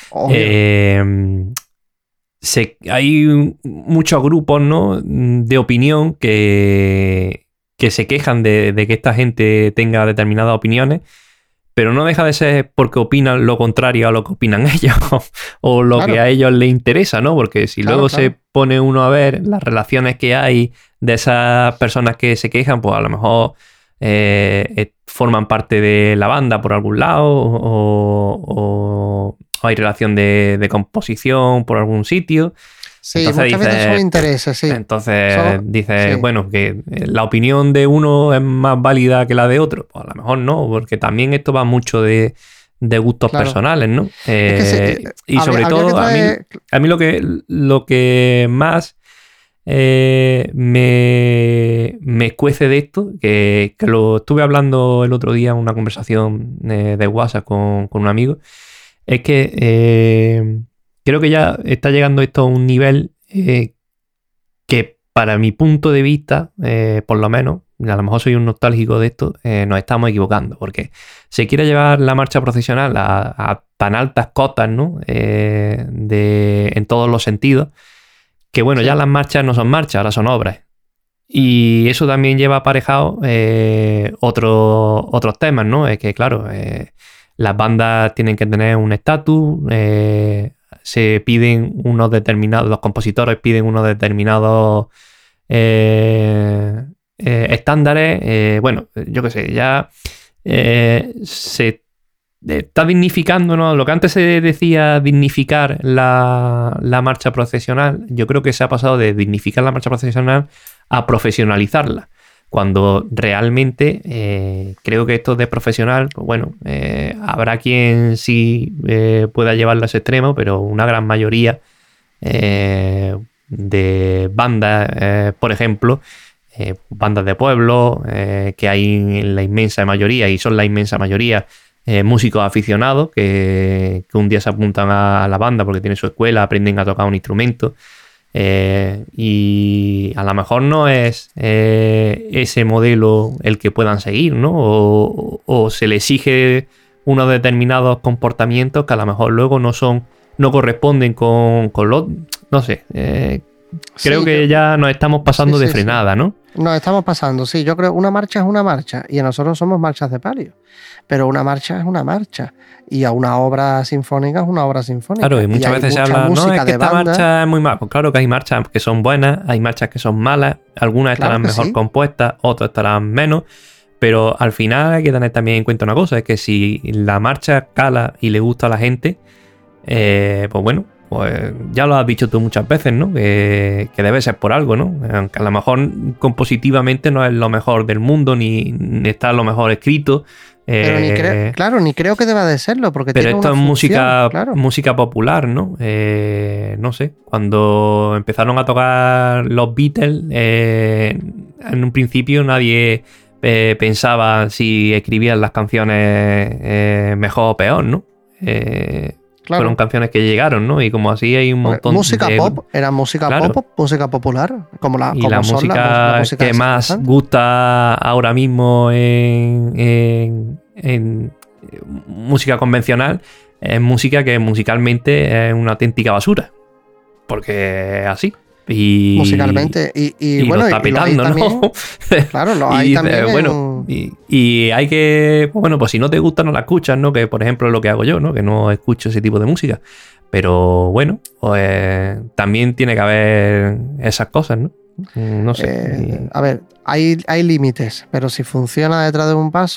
S2: Hay muchos grupos, ¿no?, de opinión que se quejan de que esta gente tenga determinadas opiniones, pero no deja de ser porque opinan lo contrario a lo que opinan ellos o lo que a ellos les interesa, ¿no? Porque si luego se pone uno a ver las relaciones que hay de esas personas que se quejan, pues a lo mejor forman parte de la banda por algún lado o hay relación de composición por algún sitio.
S1: Sí, entonces muchas veces son intereses, sí.
S2: Entonces dices, bueno, que la opinión de uno es más válida que la de otro. Pues a lo mejor no, porque también esto va mucho de gustos personales, ¿no? Y sobre todo, a mí lo que más me escuece de esto, que lo estuve hablando el otro día en una conversación de WhatsApp con un amigo, es que creo que ya está llegando esto a un nivel que para mi punto de vista, por lo menos, a lo mejor soy un nostálgico de esto, nos estamos equivocando, porque se quiere llevar la marcha procesional a tan altas cotas, ¿no? En todos los sentidos, que bueno, ya las marchas no son marchas, ahora son obras. Y eso también lleva aparejado otros temas, ¿no? Es que, claro, las bandas tienen que tener un estatus, se piden unos determinados, los compositores piden unos determinados estándares, bueno, yo qué sé, ya se está dignificando, ¿no? Lo que antes se decía dignificar la marcha procesional, yo creo que se ha pasado de dignificar la marcha procesional a profesionalizarla. Cuando realmente creo que esto de profesional, pues bueno, habrá quien sí pueda llevarlo a ese extremo, pero una gran mayoría de bandas, por ejemplo, bandas de pueblo, que hay en la inmensa mayoría, y son la inmensa mayoría, músicos aficionados que un día se apuntan a la banda porque tienen su escuela, aprenden a tocar un instrumento. Y a lo mejor no es ese modelo el que puedan seguir, ¿no? O se le exige unos determinados comportamientos que a lo mejor luego no corresponden con los... No sé, creo que ya nos estamos pasando de frenada, ¿no?
S1: Nos estamos pasando, sí. Yo creo que una marcha es una marcha y nosotros somos marchas de palio. Pero una marcha es una marcha y a una obra sinfónica es una obra sinfónica.
S2: Claro, y muchas veces se habla, no, es que esta marcha es muy mala. Pues claro que hay marchas que son buenas, hay marchas que son malas, algunas estarán mejor compuestas, otras estarán menos, pero al final hay que tener también en cuenta una cosa, es que si la marcha cala y le gusta a la gente, pues bueno, pues ya lo has dicho tú muchas veces, ¿no? Que debe ser por algo, ¿no? Aunque a lo mejor compositivamente no es lo mejor del mundo, ni está lo mejor escrito.
S1: Pero ni creo que deba de serlo, porque
S2: pero
S1: tiene
S2: esto
S1: una
S2: es
S1: función,
S2: música popular, ¿no? No sé, cuando empezaron a tocar los Beatles, en un principio nadie pensaba si escribían las canciones mejor o peor, ¿no? Fueron canciones que llegaron, ¿no? Y como así hay un montón
S1: música
S2: de...
S1: pop, era música pop, música popular, la
S2: música que más gusta ahora mismo en música convencional es música que musicalmente es una auténtica basura. Porque así. Y
S1: musicalmente y bueno,
S2: lo está petando, ¿no?
S1: Claro, lo hay también.
S2: Bueno, y hay que, bueno, pues si no te gusta no la escuchas, ¿no? Que por ejemplo es lo que hago yo, ¿no? Que no escucho ese tipo de música. Pero bueno, pues también tiene que haber esas cosas, ¿no? No sé.
S1: A ver, hay límites, pero si funciona detrás de un paso,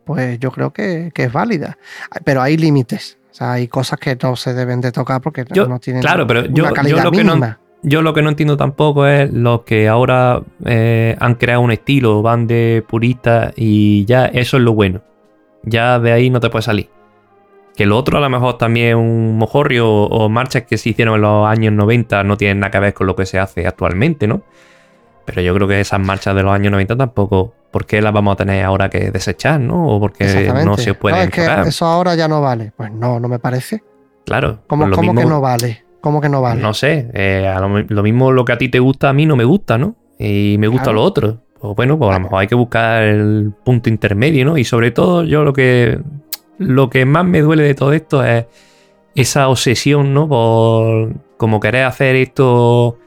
S1: pues yo creo que es válida. Pero hay límites. O sea, hay cosas que no se deben de tocar porque no tienen una calidad mínima.
S2: Yo lo que no entiendo tampoco es los que ahora han creado un estilo, van de puristas y ya eso es lo bueno. Ya de ahí no te puedes salir. Que lo otro a lo mejor también un mojorrio o marchas que se hicieron en los años 90 no tienen nada que ver con lo que se hace actualmente, ¿no? Pero yo creo que esas marchas de los años 90 tampoco, ¿por qué las vamos a tener ahora que desechar, ¿no? O porque no se pueden tocar.
S1: Que eso ahora ya no vale. Pues no me parece.
S2: Claro.
S1: ¿Cómo que no vale? ¿Cómo que no vale?
S2: No sé, lo mismo lo que a ti te gusta, a mí no me gusta, ¿no? Y me gusta lo otro. Pues bueno, pues a lo mejor hay que buscar el punto intermedio, ¿no? Y sobre todo yo lo que más me duele de todo esto es esa obsesión, ¿no? Por como querer hacer esto,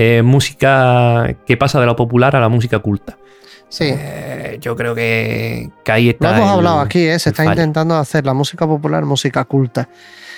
S2: música que pasa de lo popular a la música culta.
S1: Sí.
S2: Yo creo que ahí está.
S1: Lo hemos hablado aquí, se está intentando hacer la música popular música culta.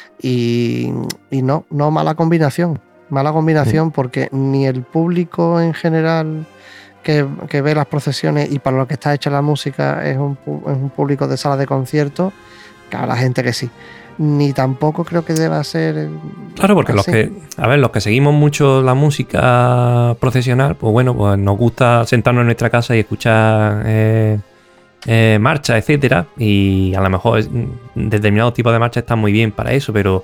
S1: Y no mala combinación. Mala combinación porque ni el público en general que ve las procesiones y para lo que está hecha la música es un público de sala de conciertos, que a la gente que sí. Ni tampoco creo que deba ser.
S2: Claro, porque los que seguimos mucho la música procesional, pues bueno, pues nos gusta sentarnos en nuestra casa y escuchar marchas, etcétera, y a lo mejor determinados tipos de marchas están muy bien para eso, pero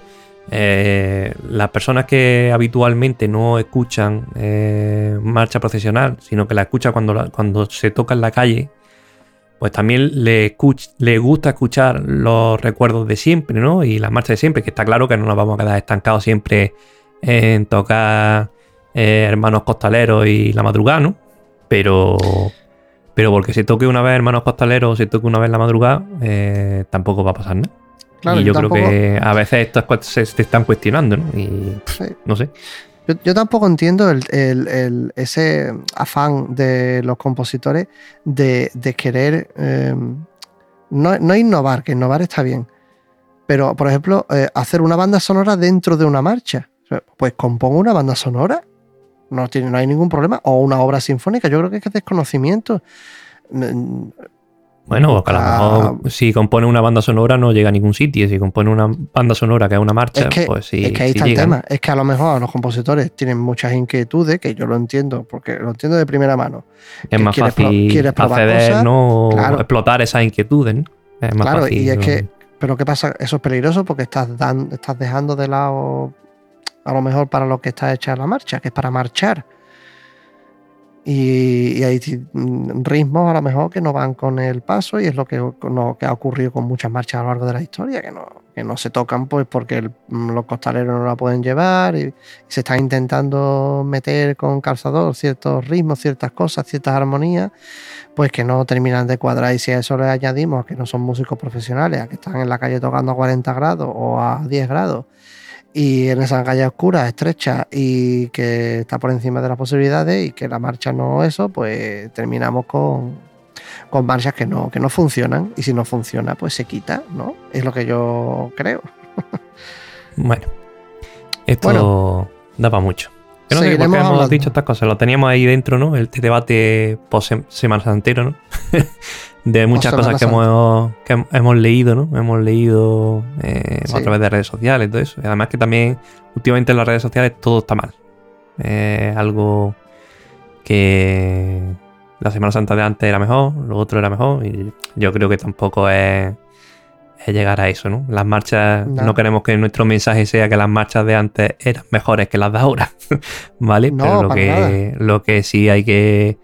S2: las personas que habitualmente no escuchan marcha procesional, sino que la escuchan cuando se toca en la calle, pues también le gusta escuchar los recuerdos de siempre, ¿no? Y las marchas de siempre, que está claro que no nos vamos a quedar estancados siempre en tocar Hermanos Costaleros y La Madrugada, ¿no? Pero porque se toque una vez Hermanos Costaleros o se toque una vez La Madrugada, tampoco va a pasar nada. Claro, y yo creo que a veces estas cosas se están cuestionando, ¿no? Y no sé.
S1: Yo tampoco entiendo ese afán de los compositores de querer no innovar, que innovar está bien, pero por ejemplo hacer una banda sonora dentro de una marcha. Pues compongo una banda sonora, no hay ningún problema, o una obra sinfónica. Yo creo que es desconocimiento.
S2: Bueno, porque a lo mejor si compone una banda sonora no llega a ningún sitio. Si compone una banda sonora que es una marcha, pues sí.
S1: Es que ahí está el tema. Es que a lo mejor los compositores tienen muchas inquietudes, que yo lo entiendo, porque lo entiendo de primera mano.
S2: Es más fácil acceder, cosas, ¿no? Claro. Explotar esas inquietudes, ¿no? Es más fácil.
S1: Y es que, pero ¿qué pasa? Eso es peligroso porque estás dejando de lado a lo mejor para lo que está hecha la marcha, que es para marchar. Y hay ritmos a lo mejor que no van con el paso, y es lo que ha ocurrido con muchas marchas a lo largo de la historia, que no se tocan pues porque los costaleros no la pueden llevar, y se está intentando meter con calzador ciertos ritmos, ciertas cosas, ciertas armonías, pues que no terminan de cuadrar. Y si a eso le añadimos que no son músicos profesionales, a que están en la calle tocando a 40 grados o a 10 grados, y en esa calle oscura, estrecha, y que está por encima de las posibilidades, y que la marcha no eso, pues terminamos con marchas que no funcionan, y si no funciona, pues se quita, ¿no? Es lo que yo creo.
S2: Bueno, esto da para mucho. Yo no sé por qué hemos dicho estas cosas, lo teníamos ahí dentro, ¿no? El debate post-Semana Santero, ¿no? De muchas cosas que hemos leído, ¿no? Hemos leído a través de redes sociales y todo eso. Y además que también últimamente en las redes sociales todo está mal. Algo que la Semana Santa de antes era mejor, lo otro era mejor, y yo creo que tampoco es llegar a eso, ¿no? Las marchas, no queremos que nuestro mensaje sea que las marchas de antes eran mejores que las de ahora, ¿vale?
S1: No,
S2: pero lo que sí hay que...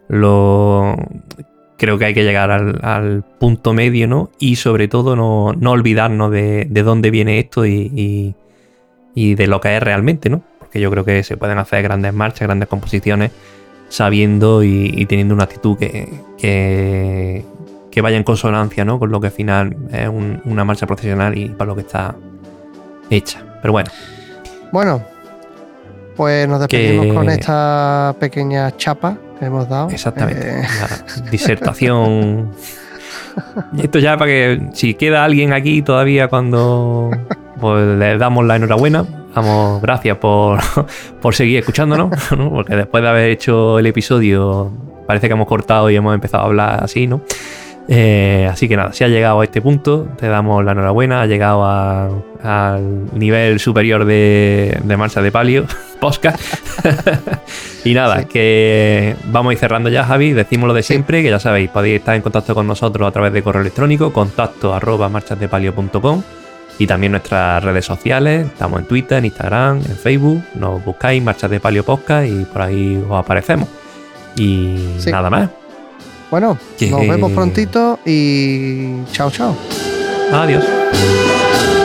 S2: Creo que hay que llegar al punto medio, ¿no? Y sobre todo no olvidarnos de dónde viene esto y de lo que es realmente, ¿no? Porque yo creo que se pueden hacer grandes marchas, grandes composiciones, sabiendo y teniendo una actitud que vaya en consonancia, ¿no? Con lo que al final es una marcha profesional y para lo que está hecha. Pero bueno.
S1: Bueno, pues nos despedimos con esta pequeña chapa que hemos dado.
S2: Exactamente. La disertación. Esto ya para que si queda alguien aquí todavía cuando pues le damos la enhorabuena. Damos gracias por seguir escuchándonos, ¿no? Porque después de haber hecho el episodio parece que hemos cortado y hemos empezado a hablar así, ¿no? Así que nada, si has llegado a este punto, te damos la enhorabuena. Has llegado al nivel superior de Marcha de Palio podcast. Y nada, sí, que vamos a ir cerrando ya, Javi. Decimos lo de siempre, que ya sabéis, podéis estar en contacto con nosotros a través de correo electrónico, contacto@marchasdepalio.com, y también nuestras redes sociales. Estamos en Twitter, en Instagram, en Facebook. Nos buscáis Marchas de Palio Podcast y por ahí os aparecemos. Y sí, nada más.
S1: Bueno, nos vemos prontito y chao, chao.
S2: Adiós.